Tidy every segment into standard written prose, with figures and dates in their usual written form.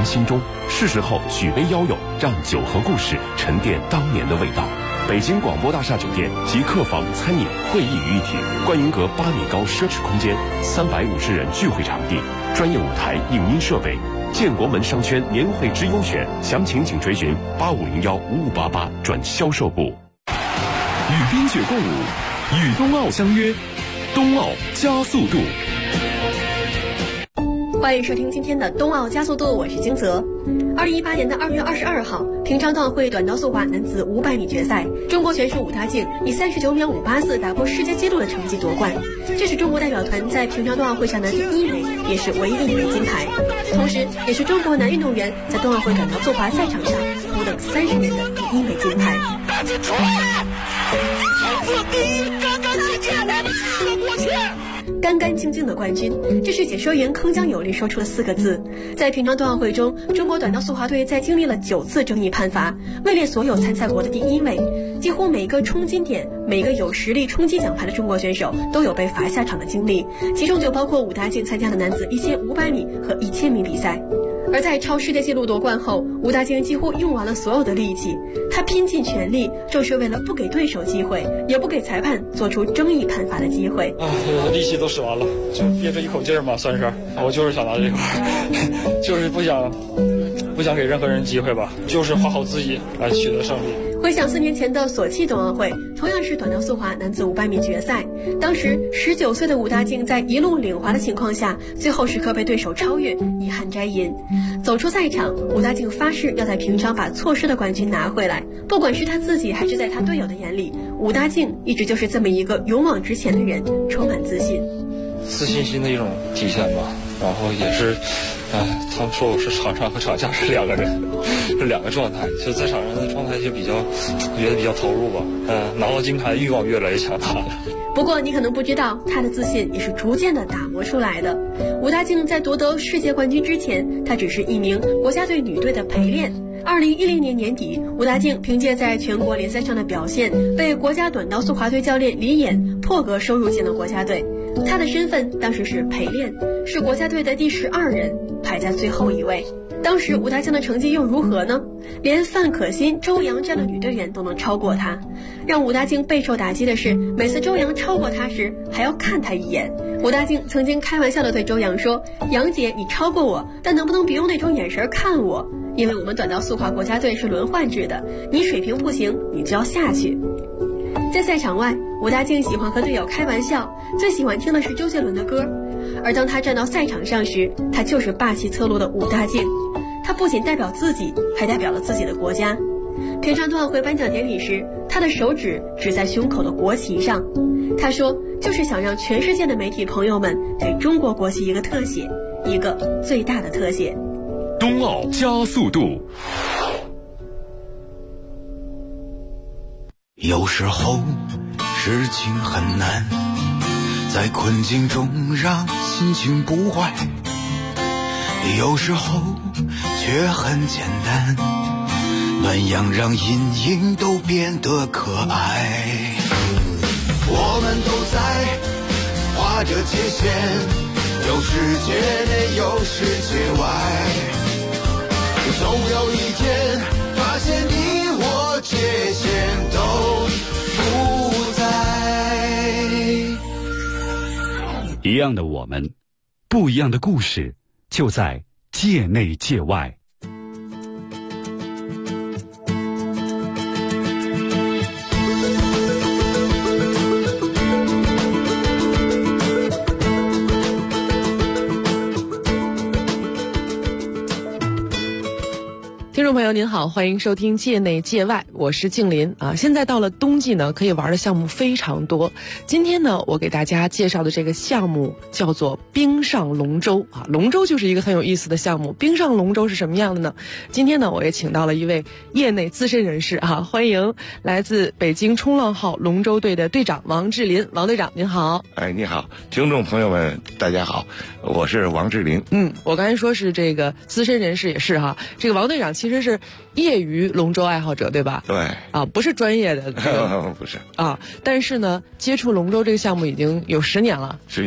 心中，是时候举杯邀友，让酒和故事沉淀当年的味道。北京广播大厦酒店集客房、餐饮、会议于一体，观云阁8米高奢侈空间，350人聚会场地，专业舞台、影音设备。建国门商圈年会之优选，详情请垂询85015588转销售部。与冰雪共舞，与冬奥相约，冬奥加速度。 欢迎收听今天的冬奥加速度，我是金泽。2018年的2月22号，平昌冬奥会短道速滑男子500米决赛，中国选手武大靖以39秒584打破世界纪录的成绩夺冠，这是中国代表团在平昌冬奥会上的第1枚，也是唯一1枚金牌，同时也是中国男运动员在冬奥会短道速滑赛场上苦等30年的第1枚金牌。 大靖出来了，从此第一，干干净净，我们4个国旗。 干干净净的冠军，这是解说员铿锵有力说出了4个字。在平昌冬奥会中，中国短道速滑队在经历了9次争议判罚，位列所有参赛国的第1位。几乎每一个冲金点，每个有实力冲击奖牌的中国选手都有被罚下场的经历，其中就包括武大靖参加的男子1500米和1000米比赛。而在超世界纪录夺冠后，武大靖几乎用完了所有的力气，他拼尽全力，就是为了不给对手机会，也不给裁判做出争议判罚的机会。 力气都使完了，就憋着一口劲儿嘛，算是。我就是想拿这块，就是不想给任何人机会吧，就是画好自己来取得胜利。 回想4年前的索契冬奥会，同样是短道速滑男子500米决赛，当时19岁的武大靖在一路领滑的情况下，最后时刻被对手超越，遗憾摘银。走出赛场，武大靖发誓要在平昌把错失的冠军拿回来。不管是他自己还是在他队友的眼里，武大靖一直就是这么一个勇往直前的人，充满自信。 自信心的一种体现吧，然后也是，他们说我是场上和场下是2个人，是2个状态。就在场上的状态就觉得比较投入吧，拿到金牌欲望越来越强大了。 不过你可能不知道，他的自信也是逐渐的打磨出来的。武大靖在夺得世界冠军之前，他只是一名国家队女队的陪练。2010年年底，武大靖凭借在全国联赛上的表现，被国家短道速滑队教练李岩破格收入进了国家队。他的身份当时是陪练，是国家队的第12人，排在最后一位。当时武大靖的成绩又如何呢？连范可新、周洋这样的女队员都能超过他。让武大靖备受打击的是，每次周洋超过他时还要看他一眼。武大靖曾经开玩笑地对周洋说：“杨姐，你超过我，但能不能别用那种眼神看我？因为我们短道速滑国家队是轮换制的，你水平不行，你就要下去。”在赛场外，武大靖喜欢和队友开玩笑，最喜欢听的是周杰伦的歌。而当他站到赛场上时，他就是霸气侧漏的武大靖。他不仅代表自己，还代表了自己的国家。平昌冬奥会颁奖典礼时，他的手指指在胸口的国旗上。他说，就是想让全世界的媒体朋友们给中国国旗一个特写，一个最大的特写。 冬奥加速度。 有时候事情很难，在困境中让心情不坏，有时候却很简单，暖阳让阴影都变得可爱。我们都在划着界限，有世界内有世界外，总有一天发现你我界限都不在。 一样的我们，不一样的故事，就在界内界外。 听众朋友您好，欢迎收听界内界外，我是静林啊。现在到了冬季呢，可以玩的项目非常多。今天呢，我给大家介绍的这个项目叫做冰上龙舟啊。龙舟就是一个很有意思的项目，冰上龙舟是什么样的呢？今天呢，我也请到了一位业内资深人士啊，欢迎来自北京冲浪号龙舟队的队长王志林。王队长您好。 你好，听众朋友们大家好，我是王志林。 我刚才说是这个资深人士也是哈，这个王队长其实是业余龙舟爱好者对吧？ 对啊，不是专业的不是啊，但是呢，接触龙舟这个项目已经有10年了。 10年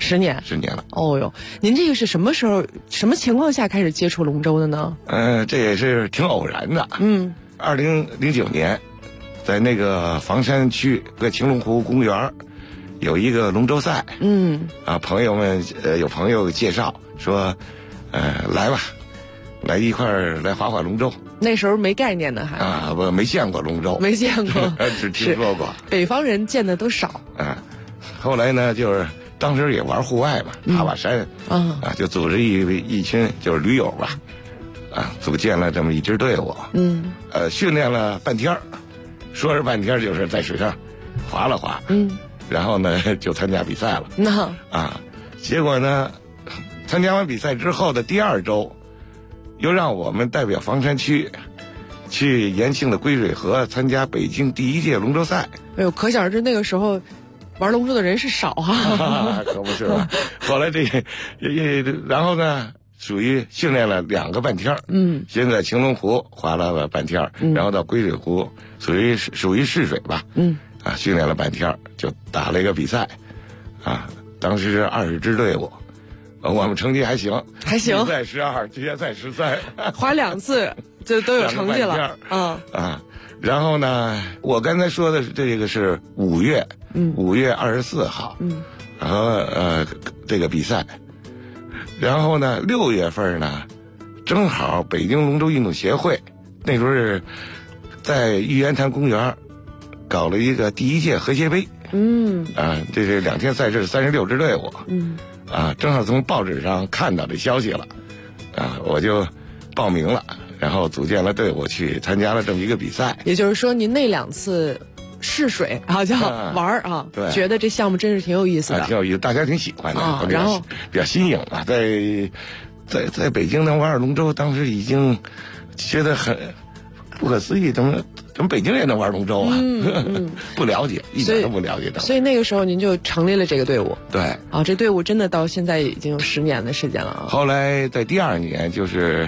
10年了。哦哟，您这个是什么时候、什么情况下开始接触龙舟的呢？ 这也是挺偶然的。2009年，在那个房山区的青龙湖公园有一个龙舟赛。朋友们有朋友介绍说，来吧，来一块儿来划划龙舟。 那时候没概念的还我没见过龙舟， 没见过， 只听说过。 北方人见的都少。 后来呢，就是当时也玩户外嘛，爬山就组织一群就是驴友吧，组建了这么一支队伍。训练了半天，说是半天，就是在水上划了划。然后呢，就参加比赛了。结果呢，参加完比赛之后的第2周，又让我们代表房山区去延庆的归水河参加北京第1届龙舟赛。 哎呦，可想而知那个时候玩龙舟的人是少啊。 可不是嘛。后来然后呢，属于训练了2个半天。先在青龙湖划了半天，然后到归水湖，属于试水吧。训练了半天，就打了一个比赛。当时是20支队伍。我们成绩还行，比赛12，决赛13， 划2次就都有成绩了。 然后呢，我刚才说的这个是5月，5月24号，然后这个比赛，然后呢6月份呢，正好北京龙舟运动协会那时候是在玉渊潭公园搞了一个第1届和谐杯。这是2天赛事，36支队伍。正好从报纸上看到这消息了，我就报名了，然后组建了队伍去参加了这么一个比赛。 也就是说，您那2次试水叫玩对， 觉得这项目真是挺有意思的， 挺有意思，大家挺喜欢的。 然后比较新颖啊，在北京能玩龙舟，当时已经觉得很不可思议，怎么北京也能玩龙舟啊？不了解，一点都不了解的。 所以那个时候您就成立了这个队伍。 对， 这队伍真的到现在已经有10年的时间了。 后来在第2年，就是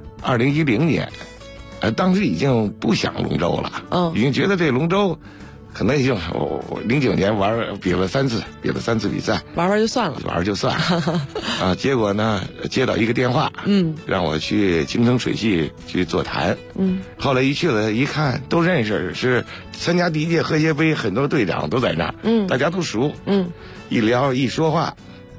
2010年，当时已经不想龙舟了，已经觉得这龙舟可能已经09年比了3次比赛， 玩就算了， 结果呢，接到一个电话，让我去京城水系去座谈。后来一去了，一看都认识，是参加第1届和谐杯，很多队长都在那儿，大家都熟。一聊一说话，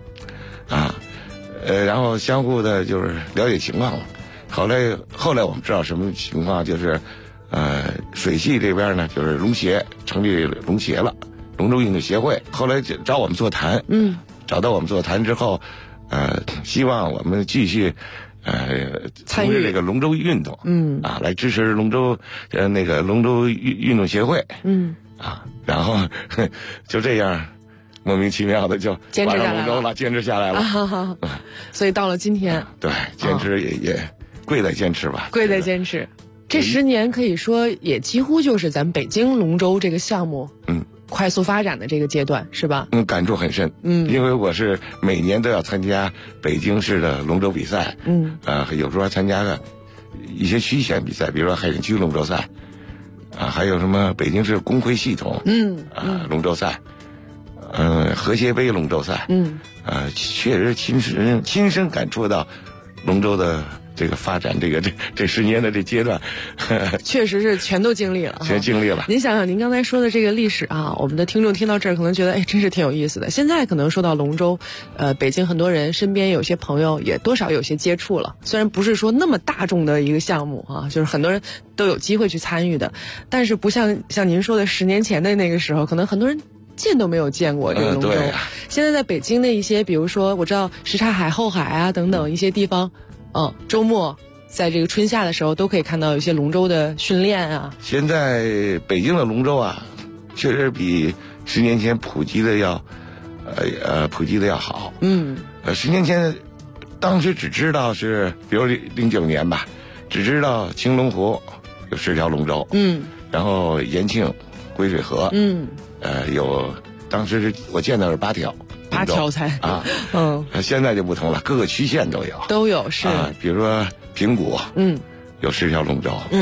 然后相互的就是了解情况了。后来我们知道什么情况，就是水系这边呢，就是龙协成立龙协了，龙舟运动协会。后来找我们座谈，找到我们座谈之后，希望我们继续参与这个龙舟运动，来支持龙舟那个龙舟运动协会，然后就这样莫名其妙的就坚持下来了，坚持下来了。 所以到了今天， 对，坚持也贵在坚持吧， 贵在坚持。这10年可以说也几乎就是咱北京龙舟这个项目快速发展的这个阶段，是吧？ 感触很深。因为我是每年都要参加北京市的龙舟比赛，有时候还参加个一些区县比赛，比如说海淀区龙舟赛，还有什么北京市工会系统龙舟赛，和谐杯龙舟赛，确实亲身感触到龙舟的这个发展，这10年的这阶段， 确实是全都经历了， 全经历了。 您想想，您刚才说的这个历史我们的听众听到这儿可能觉得，真是挺有意思的。现在可能说到龙舟，北京很多人身边有些朋友也多少有些接触了，虽然不是说那么大众的一个项目就是很多人都有机会去参与的，但是不像您说的10年前的那个时候，可能很多人见都没有见过这个龙舟。现在在北京的一些，比如说我知道什刹海、后海等等一些地方。周末在这个春夏的时候都可以看到有一些龙舟的训练现在北京的龙舟确实比10年前普及的要好。10年前当时只知道是，比如09年吧，只知道青龙湖有10条龙舟，然后延庆、归水河，有当时我见到是8条。 8条才现在就不同了，各个区县都有， 是比如说平谷，有10条龙舟，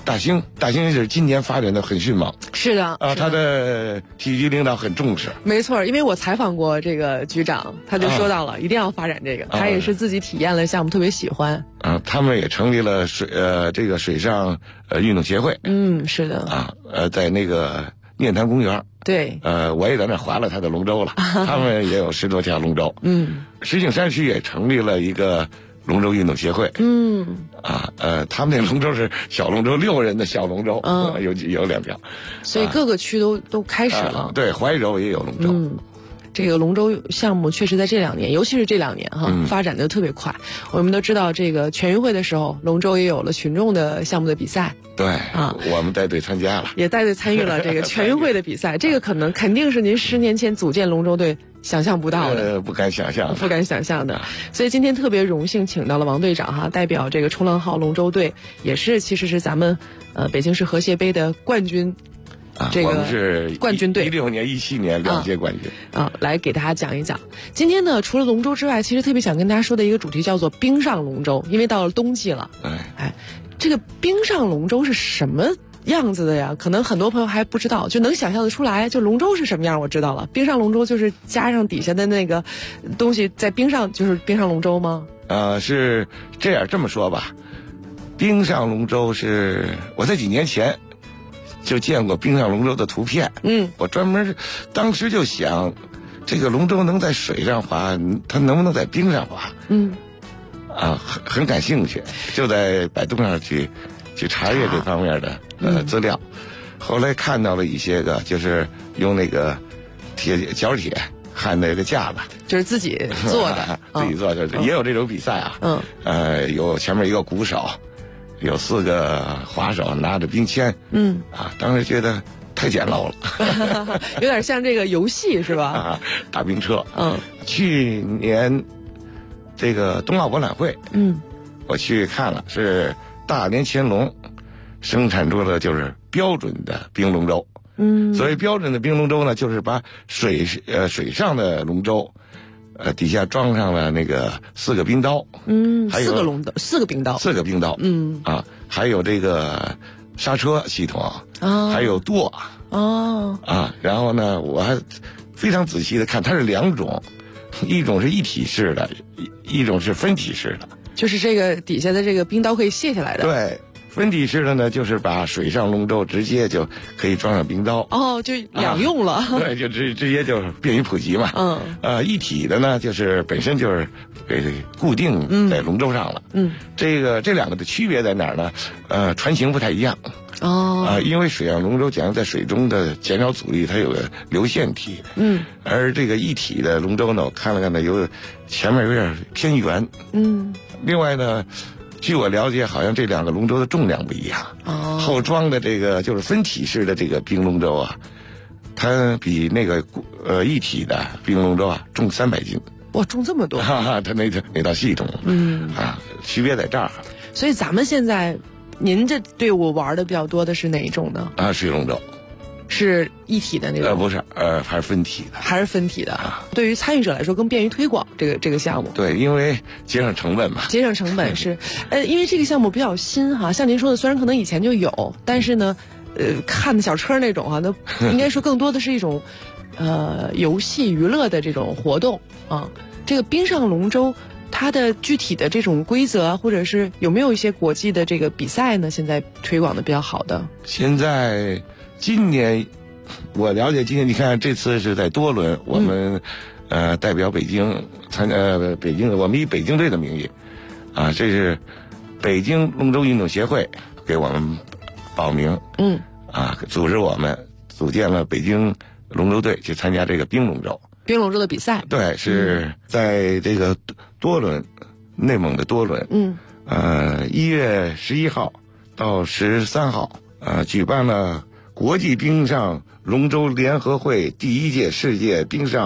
大兴是今年发展的很迅猛。 是的啊，他的体育局领导很重视。 没错，因为我采访过这个局长，他就说到了一定要发展这个，他也是自己体验了项目，特别喜欢。 他们也成立了这个水上运动协会。 是的。 在那个念坛公园。 对。 我也在那划了他的龙舟了。他们也有10多条龙舟。石景山区也成立了一个龙舟运动协会。他们那龙舟是小龙舟，6人的小龙舟。有2条。 所以各个区都开始了。 对，怀柔也有龙舟。 这个龙舟项目确实在这2年，尤其是这2年发展的特别快。我们都知道，这个全运会的时候，龙舟也有了群众的项目的比赛。 对我们带队参加了， 也带队参与了这个全运会的比赛。这个肯定是您10年前组建龙舟队想象不到的， 不敢想象的。 所以今天特别荣幸请到了王队长代表这个冲浪号龙舟队，其实是咱们北京市河协杯的冠军。 我们是冠军队 ，16年、17年2届冠军。 来给大家讲一讲。今天呢，除了龙舟之外，其实特别想跟大家说的一个主题叫做冰上龙舟，因为到了冬季了。这个冰上龙舟是什么样子的呀？可能很多朋友还不知道，就能想象得出来。就龙舟是什么样，我知道了。冰上龙舟就是加上底下的那个东西在冰上，就是冰上龙舟吗？ 是这么说吧。冰上龙舟是我在几年前就见过冰上龙舟的图片。我专门当时就想，这个龙舟能在水上滑，它能不能在冰上滑？很感兴趣，就在百度上去查阅这方面的资料。后来看到了一些个，就是用那个角铁焊那个架子， 就是自己做的， 自己做的，也有这种比赛啊。有前面一个鼓手，有4个滑手拿着冰签。当时觉得太简陋了， 有点像这个游戏是吧？ 大冰车。去年这个冬奥博览会，我去看了，是大连乾隆生产出的就是标准的冰龙舟。所谓标准的冰龙舟呢，就是把水上的龙舟，底下装上了那个4个冰刀。还有 4个冰刀。 4个冰刀。还有这个刹车系统。还有舵。然后呢，我还非常仔细的看，它是2种，一种是一体式的，一种是分体式的。 就是这个底下的这个冰刀可以卸下来的。 对。分体式的呢，就是把水上龙舟直接就可以装上冰刀。 就两用了。 对，就直接就便于普及嘛。一体的呢，就是本身就是给固定在龙舟上了。这2个的区别在哪儿呢？船型不太一样。因为水上龙舟讲在水中的减少阻力，它有个流线体。而这个一体的龙舟呢，我看了看呢，前面有点偏圆。另外呢，据我了解，好像这2个龙舟的重量不一样。后装的这个就是分体式的这个冰龙舟它比那个一体的冰龙舟重300斤。 哇，重这么多！ 它那套系统，区别在这儿。 所以咱们现在，您这队伍玩的比较多的是哪一种呢？ 水龙舟。 是一体的那种？ 不是，还是分体的。 还是分体的。对于参与者来说，更便于推广这个项目。 对，因为节省成本嘛。 节省成本是，因为这个项目比较新像您说的，虽然可能以前就有，但是呢，看小车那种那应该说更多的是一种，游戏娱乐的这种活动这个冰上龙舟，它的具体的这种规则，或者是有没有一些国际的这个比赛呢？现在推广的比较好的。 现在。今年我了解，今年你看这次是在多伦，我们代表北京北京，我们以北京队的名义这是北京龙舟运动协会给我们报名，组织我们组建了北京龙舟队去参加这个冰龙舟的比赛。 对，是在这个多伦，内蒙的多伦。1月11号到13号举办了国际冰上龙舟联合会第1届世界冰上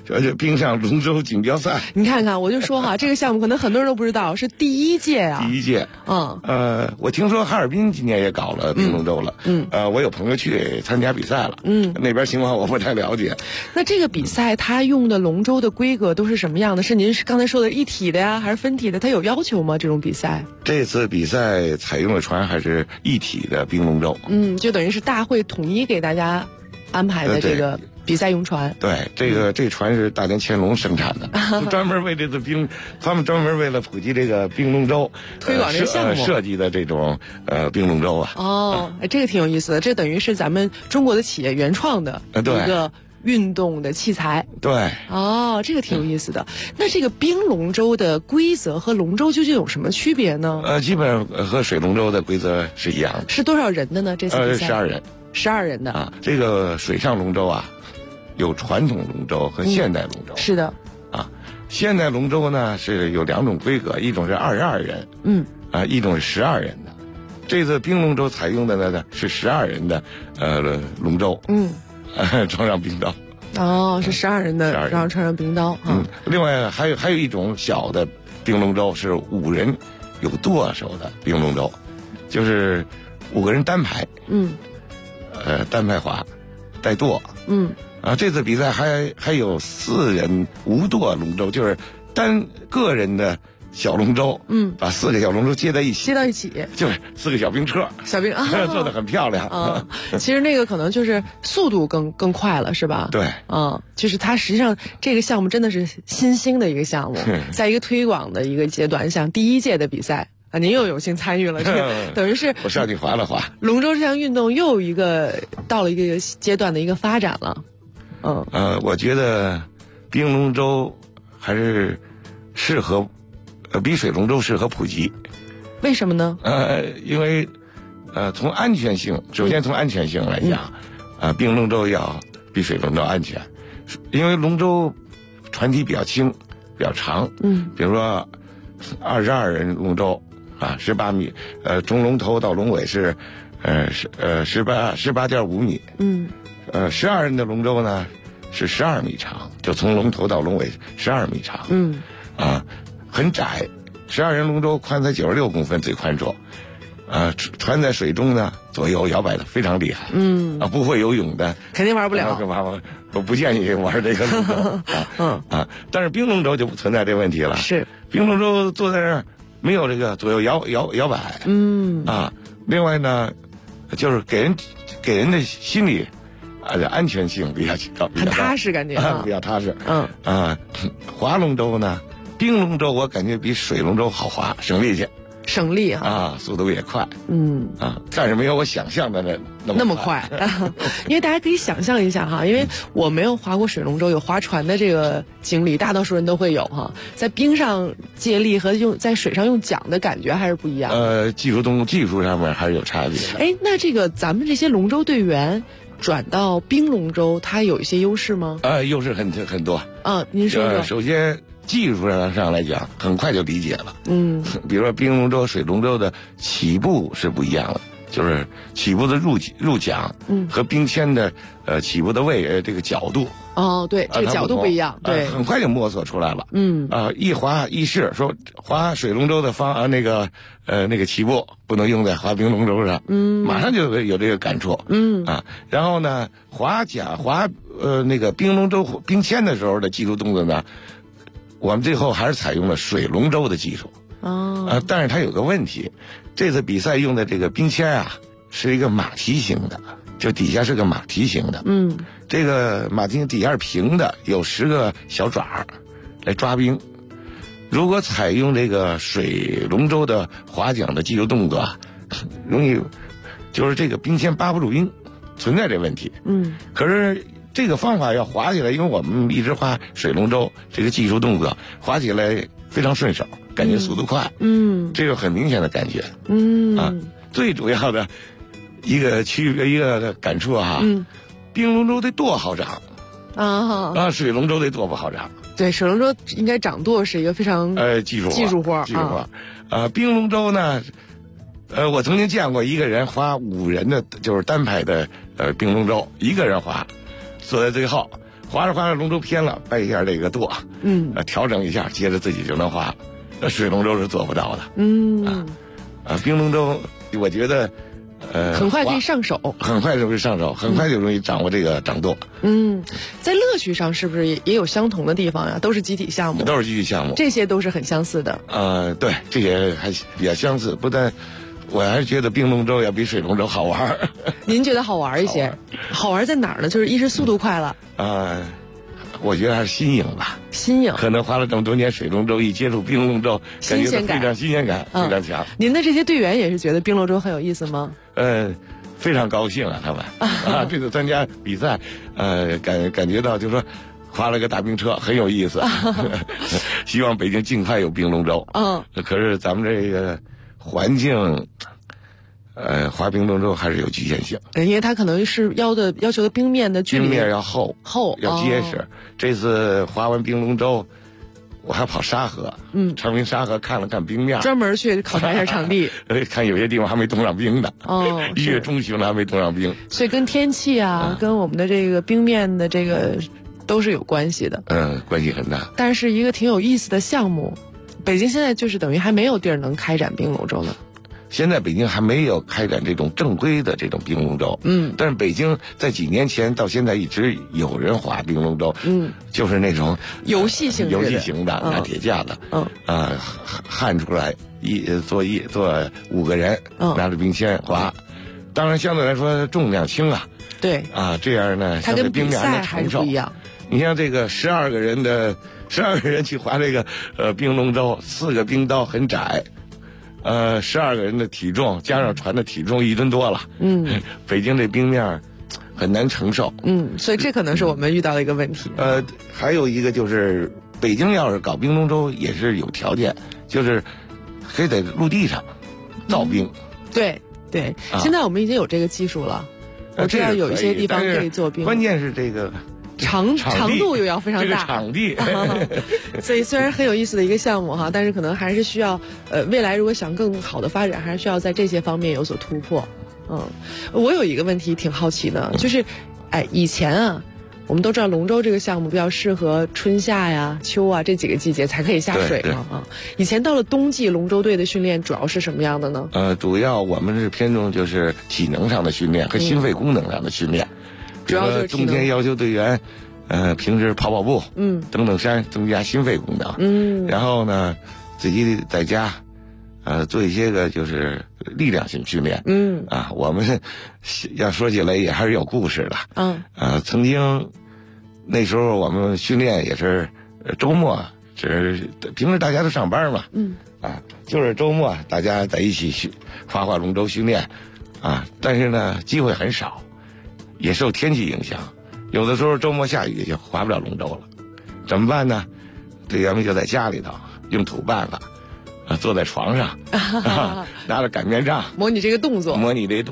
冰上龙舟锦标赛。 你看看，我就说哈，这个项目可能很多人都不知道，是第1届啊。 第1届。我听说哈尔滨今年也搞了冰龙舟了。我有朋友去参加比赛了。那边情况我不太了解。 那这个比赛它用的龙舟的规格都是什么样的？是您刚才说的一体的呀，还是分体的？它有要求吗？这种比赛？ 这次比赛采用的船还是一体的冰龙舟。 就等于是大会统一给大家安排的这个比赛用船。 对，这船是大连乾隆生产的，专门为这次他们专门为了普及这个冰龙舟推广这个项目设计的这种冰龙舟啊。 这个挺有意思的，这等于是咱们中国的企业原创的一个运动的器材。 对。 这个挺有意思的。那这个冰龙舟的规则和龙舟究竟有什么区别呢？ 基本上和水龙舟的规则是一样的。 是多少人的呢？这次比赛 12人。 12人的这个水上龙舟啊，有传统龙舟和现代龙舟。 是的。 现代龙舟呢是有2种规格，一种是22人，一种是12人的。这次冰龙舟采用的呢是12人的龙舟，装上冰刀。 是12人的，然后穿上冰刀。 另外还有一种小的冰龙舟是5人有舵手的冰龙舟，就是5个人单排。单排划，带舵。这次比赛还有4人无舵龙舟，就是个人的小龙舟。把4个小龙舟接到一起，就是4个小冰车。做得很漂亮。 其实那个可能就是速度更快了，是吧？ 对。 就是它实际上这个项目真的是新兴的一个项目，在一个推广的一个阶段，像第1届的比赛。您又有幸参与了，这个等于是我上去划了划。 龙舟这项运动又到了一个阶段的一个发展了。 我觉得冰龙舟还是适合，比水龙舟适合普及。 为什么呢？ 因为从安全性，首先从安全性来讲，冰龙舟要比水龙舟安全，因为龙舟船体比较轻，比较长。比如说22人龙舟。18米，从龙头到龙尾是18.5米。12人的龙舟呢是12米长，就从龙头到龙尾12米长。很窄。12人龙舟宽才96公分，最宽处。船在水中呢左右摇摆的非常厉害。不会游泳的肯定玩不了。 我不建议玩这个龙舟。但是冰龙舟就不存在这问题了。 是。 冰龙舟坐在这儿。没有这个左右摇摆。另外呢，就是给人的心理安全性比较高， 很踏实感觉。 比较踏实。划龙舟呢，冰龙舟我感觉比水龙舟好划，省力气。速度也快。但是没有我想象的那么快。 因为大家可以想象一下哈，因为我没有划过水龙舟，有划船的这个经历，大多数人都会有哈。在冰上借力和在水上用桨的感觉还是不一样。 技术上面还是有差别的。 那这个咱们这些龙舟队员转到冰龙舟，它有一些优势吗？ 优势很多。 您说说。 首先技术上来讲，很快就理解了。比如说冰龙舟、水龙舟的起步是不一样的，就是起步的入桨，和冰铅的起步的这个角度。 对，这个角度不一样。对， 很快就摸索出来了。一划一试，说划水龙舟的那个起步不能用在划冰龙舟上。马上就有这个感触。然后呢，划那个冰龙舟冰铅的时候的技术动作呢，我们最后还是采用了水龙舟的技术。但是它有个问题，这次比赛用的这个冰铅是一个马蹄形的，就底下是个马蹄形的。这个马蹄形底下是平的，有10个小爪来抓冰。如果采用这个水龙舟的划桨的技术动作，容易就是这个冰铅扒不住冰，存在这问题。可是这个方法要划起来，因为我们一直划水龙舟，这个技术动作划起来非常顺手，感觉速度快。这个很明显的感觉。最主要的一个感触冰龙舟的舵好长。水龙舟的舵不好长。 对，水龙舟应该掌舵是一个非常技术活。冰龙舟呢，我曾经见过一个人划5人的，就是单排的冰龙舟，一个人划，坐在最后， 划着龙舟偏了，掰一下这个舵，调整一下，接着自己就能划。那水龙舟是做不到的。冰龙舟，我觉得， 很快可以上手， 很快就会上手，很快就容易掌握这个掌舵。 在乐趣上是不是也有相同的地方呀？都是集体项目， 都是集体项目， 这些都是很相似的。 对，这些还比较相似，不但。我还是觉得冰龙舟要比水龙舟好玩。 您觉得好玩一些？好玩在哪儿呢？就是一是速度快了。 我觉得还是新颖吧。 新颖。 可能花了这么多年水龙舟，一接触冰龙舟，感觉非常新鲜感，非常强。 您的这些队员也是觉得冰龙舟很有意思吗？ 非常高兴啊，他们这次参加比赛，感觉到就是说。划了个大冰车，很有意思。希望北京尽快有冰龙舟。可是咱们这个环境，划冰龙舟还是有局限性。 因为它可能是要求的冰面的距离， 冰面要厚，要结实。这次划完冰龙舟，我还跑沙河，长滨沙河看了看冰面， 专门去考察一下场地， 看有些地方还没冻上冰呢。1月中旬了还没冻上冰， 所以跟天气跟我们的这个冰面的这个。都是有关系的， 关系很大。 但是一个挺有意思的项目，北京现在就是等于还没有地儿能开展冰龙舟了。 现在北京还没有开展这种正规的这种冰龙舟，但是北京在几年前到现在一直有人划冰龙舟，就是那种游戏型的，拿铁架的，焊出来坐5个人，拿着冰钎划，当然相对来说重量轻啊， 对这样呢， 它跟比赛还是不一样。 你像这个12个人去划这个冰龙舟，4个冰刀很窄，12个人的体重加上船的体重1吨多了，北京这冰面很难承受， 所以这可能是我们遇到的一个问题。 还有一个就是北京要是搞冰龙舟也是有条件，就是还得陆地上造冰。 对，现在我们已经有这个技术了，我知道有一些地方可以做冰， 关键是这个。 长度又要非常大， 这个场地， 所以虽然很有意思的一个项目哈，但是可能还是需要未来如果想更好的发展，还是需要在这些方面有所突破。我有一个问题挺好奇的，就是以前我们都知道龙舟这个项目比较适合春夏呀、秋啊这几个季节才可以下水嘛以前到了冬季，龙舟队的训练主要是什么样的呢？ 主要我们是偏重就是体能上的训练和心肺功能上的训练。 主要就是冬天要求队员，平时跑步，登山，增加心肺功能，然后呢，自己在家，做一些个就是力量性训练，我们要说起来也还是有故事的，曾经那时候我们训练也是周末，平时大家都上班嘛，就是周末大家在一起划龙舟训练，但是呢机会很少。也受天气影响，有的时候周末下雨就划不了龙舟了，怎么办呢？队员们就在家里头用土办法，坐在床上，拿着擀面杖模拟这个动作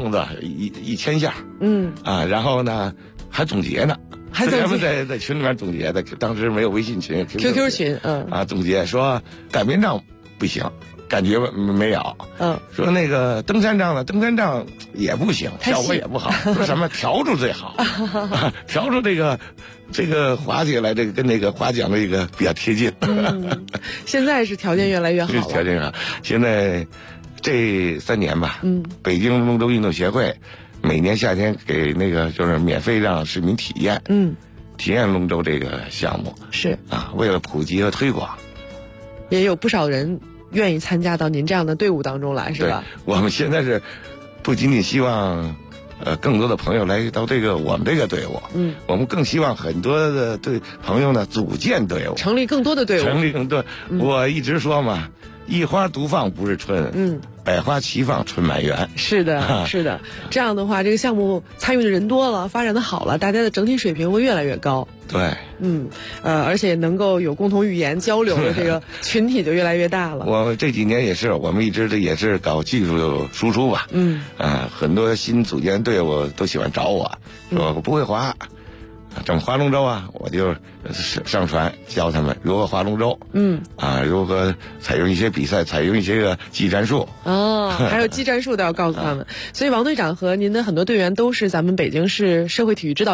1000下，然后呢还总结呢，队员们在群里面总结的，当时没有微信群 ，QQ 群， 总结说擀面杖不行。感觉没有，说那个登山杖呢，登山杖也不行，效果也不好。说什么笤帚最好，笤帚这个划起来，这个跟那个划桨的一个比较贴近。 现在是条件越来越好了。 条件好，现在这3年吧，北京龙舟运动协会每年夏天给那个就是免费让市民体验，体验龙舟这个项目是为了普及和推广， 也有不少人。愿意参加到您这样的队伍当中来，是吧？ 我们现在是不仅仅希望更多的朋友来到我们这个队伍，我们更希望很多的朋友呢组建队伍， 成立更多的队伍。 我一直说嘛，一花独放不是春，百花齐放春满园。 是的，是的。这样的话，这个项目参与的人多了，发展的好了，大家的整体水平会越来越高。 对， 而且能够有共同语言交流的这个群体就越来越大了。 我这几年也是，我们一直也是搞技术输出吧。很多新组建队伍都喜欢找我，说我不会划，怎么划龙舟啊？我就上船教他们如何划龙舟。如何采用一些比赛，采用一些个技战术。 还有技战术都要告诉他们。所以王队长和您的很多队员都是咱们北京市社会体育指导员。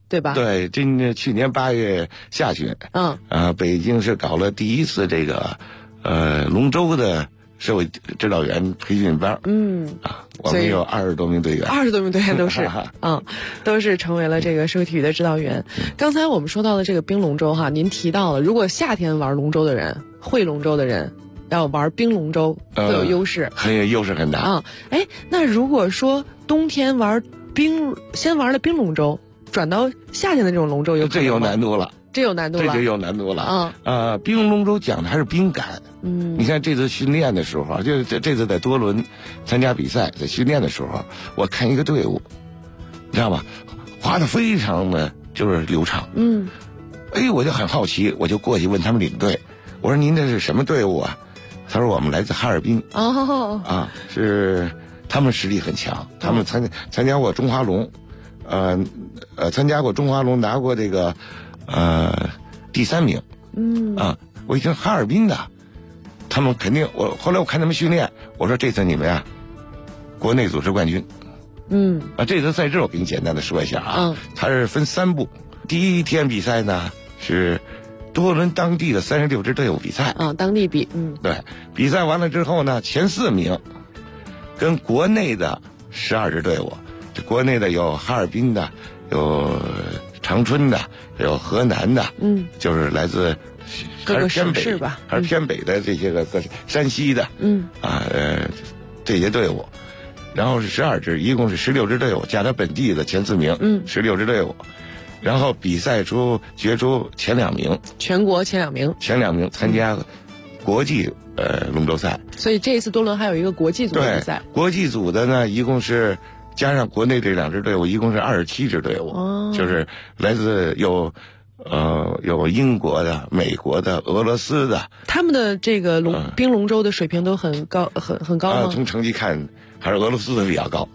对吧？ 对，去年8月下旬，北京是搞了第一次这个龙舟的社会指导员培训班。我们有20多名队员 ，20多名队员都是都是成为了这个社会体育的指导员。刚才我们说到的这个冰龙舟哈，您提到了，如果夏天玩龙舟的人，会龙舟的人要玩冰龙舟会有优势， 很有优势很大那如果说冬天先玩了冰龙舟，转到夏天的这种龙舟，这有难度了。 这有难度了， 这就有难度了。冰龙舟讲的还是冰感。你看这次训练的时候，就这次在多伦参加比赛，在训练的时候，我看一个队伍，你知道吗？滑得非常的就是流畅。我就很好奇，我就过去问他们领队，我说您这是什么队伍啊？他说我们来自哈尔滨。是他们实力很强，他们参加过中华龙，参加过中华龙，拿过这个。第3名。我一听哈尔滨的，他们肯定，后来我看他们训练，我说这次你们呀，国内组织冠军。这次赛制我给你简单的说一下它是分3步。第一天比赛呢是多伦当地的36支队伍比赛。 当地比。 对，比赛完了之后呢，前4名跟国内的12支队伍，这国内的有哈尔滨的，有长春的，有河南的，就是来自各个省市吧， 还是偏北的这些个山西的，这些队伍，然后是12支，一共是16支队伍，加上本地的前4名，16支队伍，然后比赛决出前2名， 全国前2名参加国际龙舟赛。 所以这一次多伦还有一个国际组的比赛， 国际组的呢，一共是。加上国内这2支队伍，一共是27支队伍，就是来自有英国的、美国的、俄罗斯的。 他们的这个冰龙舟的水平都很高，很高吗？ 从成绩看，还是俄罗斯的比较高。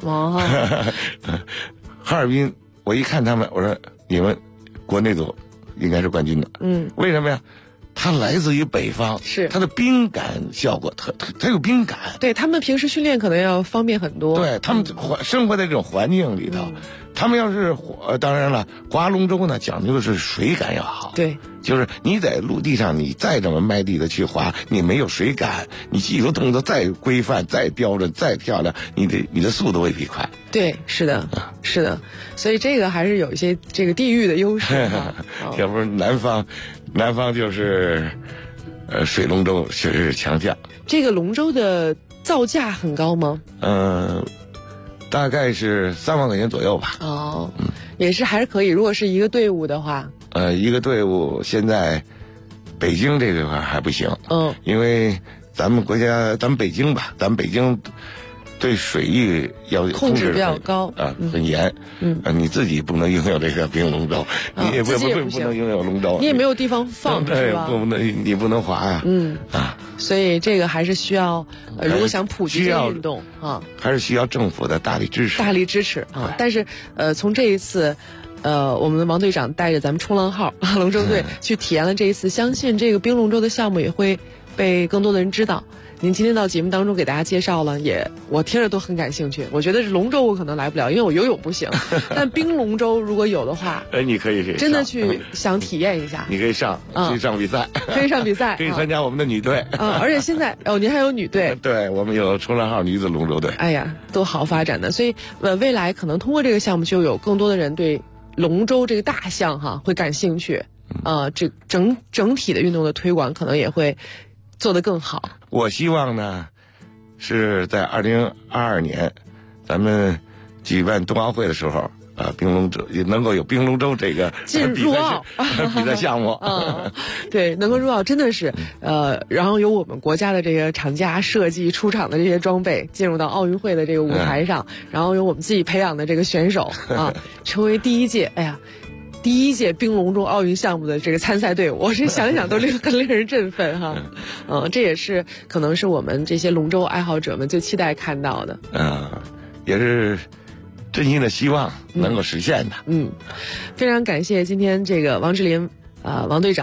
哈尔滨，我一看他们，我说你们国内组应该是冠军的。为什么呀？它来自于北方， 是它的冰感效果，它有冰感。 对，他们平时训练可能要方便很多。 对，他们生活在这种环境里头，他们要是当然了，划龙舟呢讲究的是水感要好。 对， 就是你在陆地上，你再这么卖力的去划，你没有水感，你技术动作再规范、再标准、再漂亮，你的速度未必快。 对，是的，是的，所以这个还是有一些这个地域的优势。 要不是南方就是水龙舟确实是强项。 这个龙舟的造价很高吗？ 大概是3万块钱左右吧。 也是还是可以。如果是一个队伍的话， 一个队伍现在北京这块还不行。因为咱们北京吧，咱们北京对水域要控制比较高很严。你自己不能拥有这个冰龙舟，你也不能拥有龙舟， 你也没有地方放， 对吧？你不能划呀。 所以这个还是需要，如果想普及这个运动还是需要政府的大力支持。 但是从这一次，我们的王队长带着咱们冲浪号龙舟队去体验了这一次，相信这个冰龙舟的项目也会被更多的人知道。您今天到节目当中给大家介绍了，我听着都很感兴趣。我觉得是龙舟我可能来不了，因为我游泳不行。但冰龙舟如果有的话， 你可以真的去想体验一下。 你可以上比赛， 可以上比赛， 可以参加我们的女队。 而且现在您还有女队， 对，我们有冲浪号女子龙舟队。 哎呀，都好发展的，所以未来可能通过这个项目，就有更多的人对龙舟这个大项会感兴趣。这整体的运动的推广可能也会做得更好。 我希望呢，是在2022年，咱们举办冬奥会的时候，冰龙舟也能够有冰龙舟这个入奥比赛项目。 对，能够入奥真的是然后由我们国家的这个厂家设计出厂的这些装备进入到奥运会的这个舞台上，然后由我们自己培养的这个选手成为第一届冰龙舟奥运项目的这个参赛队伍，我这想一想都很令人振奋哈。这也是可能是我们这些龙舟爱好者们最期待看到的。 也是真心的希望能够实现的。 非常感谢今天这个王志林王队长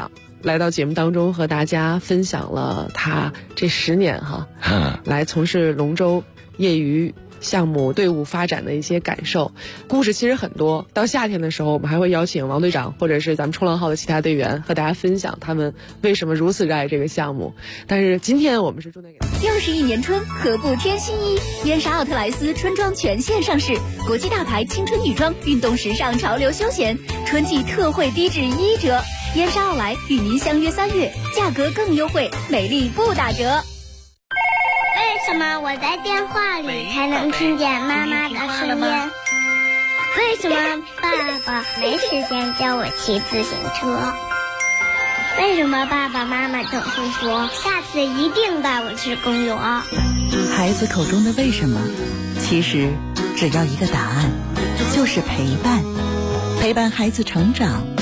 来到节目当中和大家分享了他这10年来从事龙舟业余项目队伍发展的一些感受。故事其实很多，到夏天的时候我们还会邀请王队长或者是咱们冲浪号的其他队员和大家分享他们为什么如此热爱这个项目。但是今天我们是重点给又是一年春，何不添新衣？燕莎奥特莱斯春装全线上市，国际大牌青春女装，运动时尚潮流休闲，春季特惠低至1折。燕莎奥莱与您相约3月，价格更优惠，美丽不打折。 为什么我在电话里才能听见妈妈的声音？为什么爸爸没时间教我骑自行车？为什么爸爸妈妈总是说下次一定带我去公园？ 孩子口中的为什么，其实只要一个答案，就是陪伴。陪伴孩子成长，